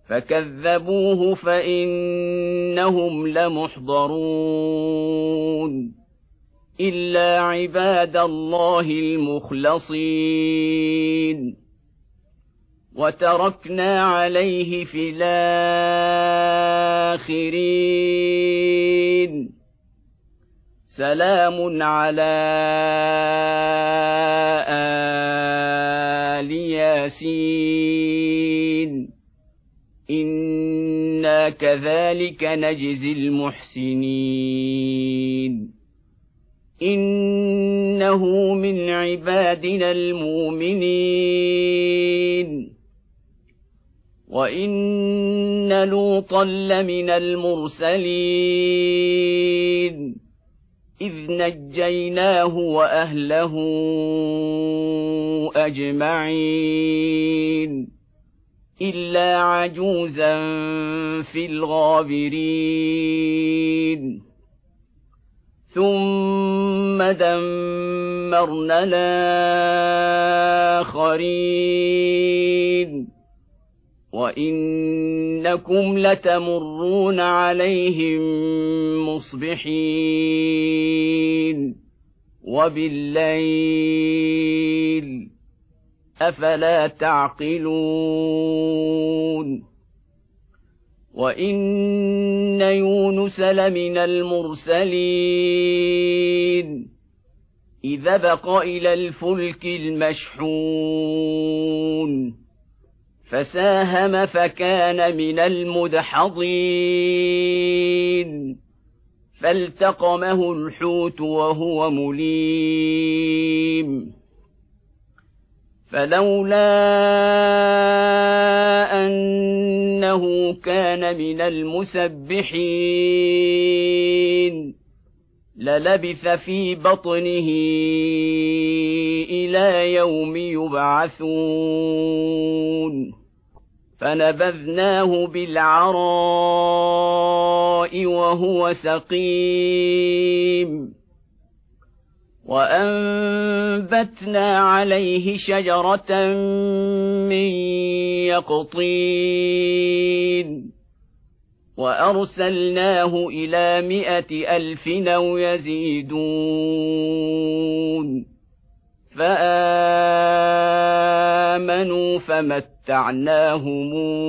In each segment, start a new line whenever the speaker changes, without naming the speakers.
فكذبوه فإنهم لمحضرون إلا عباد الله المخلصين وتركنا عليه في الآخرين سلام على آل ياسين إنا كذلك نجزي المحسنين إنه من عبادنا المؤمنين وإن لوطا لمن المرسلين إذ نجيناه وأهله أجمعين إلا عجوزا في الغابرين ثم دمرنا الآخرين وإنكم لتمرون عليهم مصبحين وبالليل أفلا تعقلون وإن يونس لمن المرسلين إذ أبق إلى الفلك المشحون فساهم فكان من المدحضين فالتقمه الحوت وهو مليم فلولا أنه كان من المسبحين للبث في بطنه إلى يوم يبعثون فنبذناه بالعراء وهو سقيم وأنبتنا عليه شجرة من يقطين وأرسلناه إلى 100,000 أو يزيدون فآمنوا فمتعناهم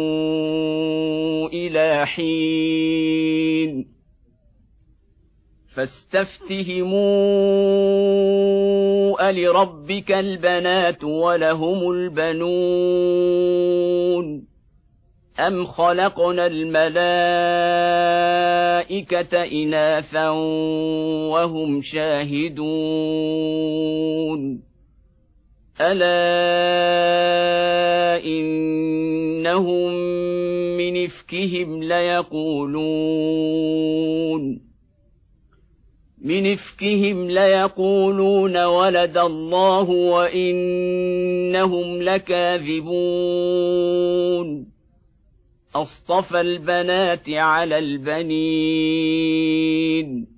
إلى حين فاستفتهموا ألربك البنات ولهم البنون أم خلقنا الملائكة إناثا وهم شاهدون ألا إنهم من إفكهم ليقولون ولد الله وإنهم لكاذبون أصطفى البنات على البنين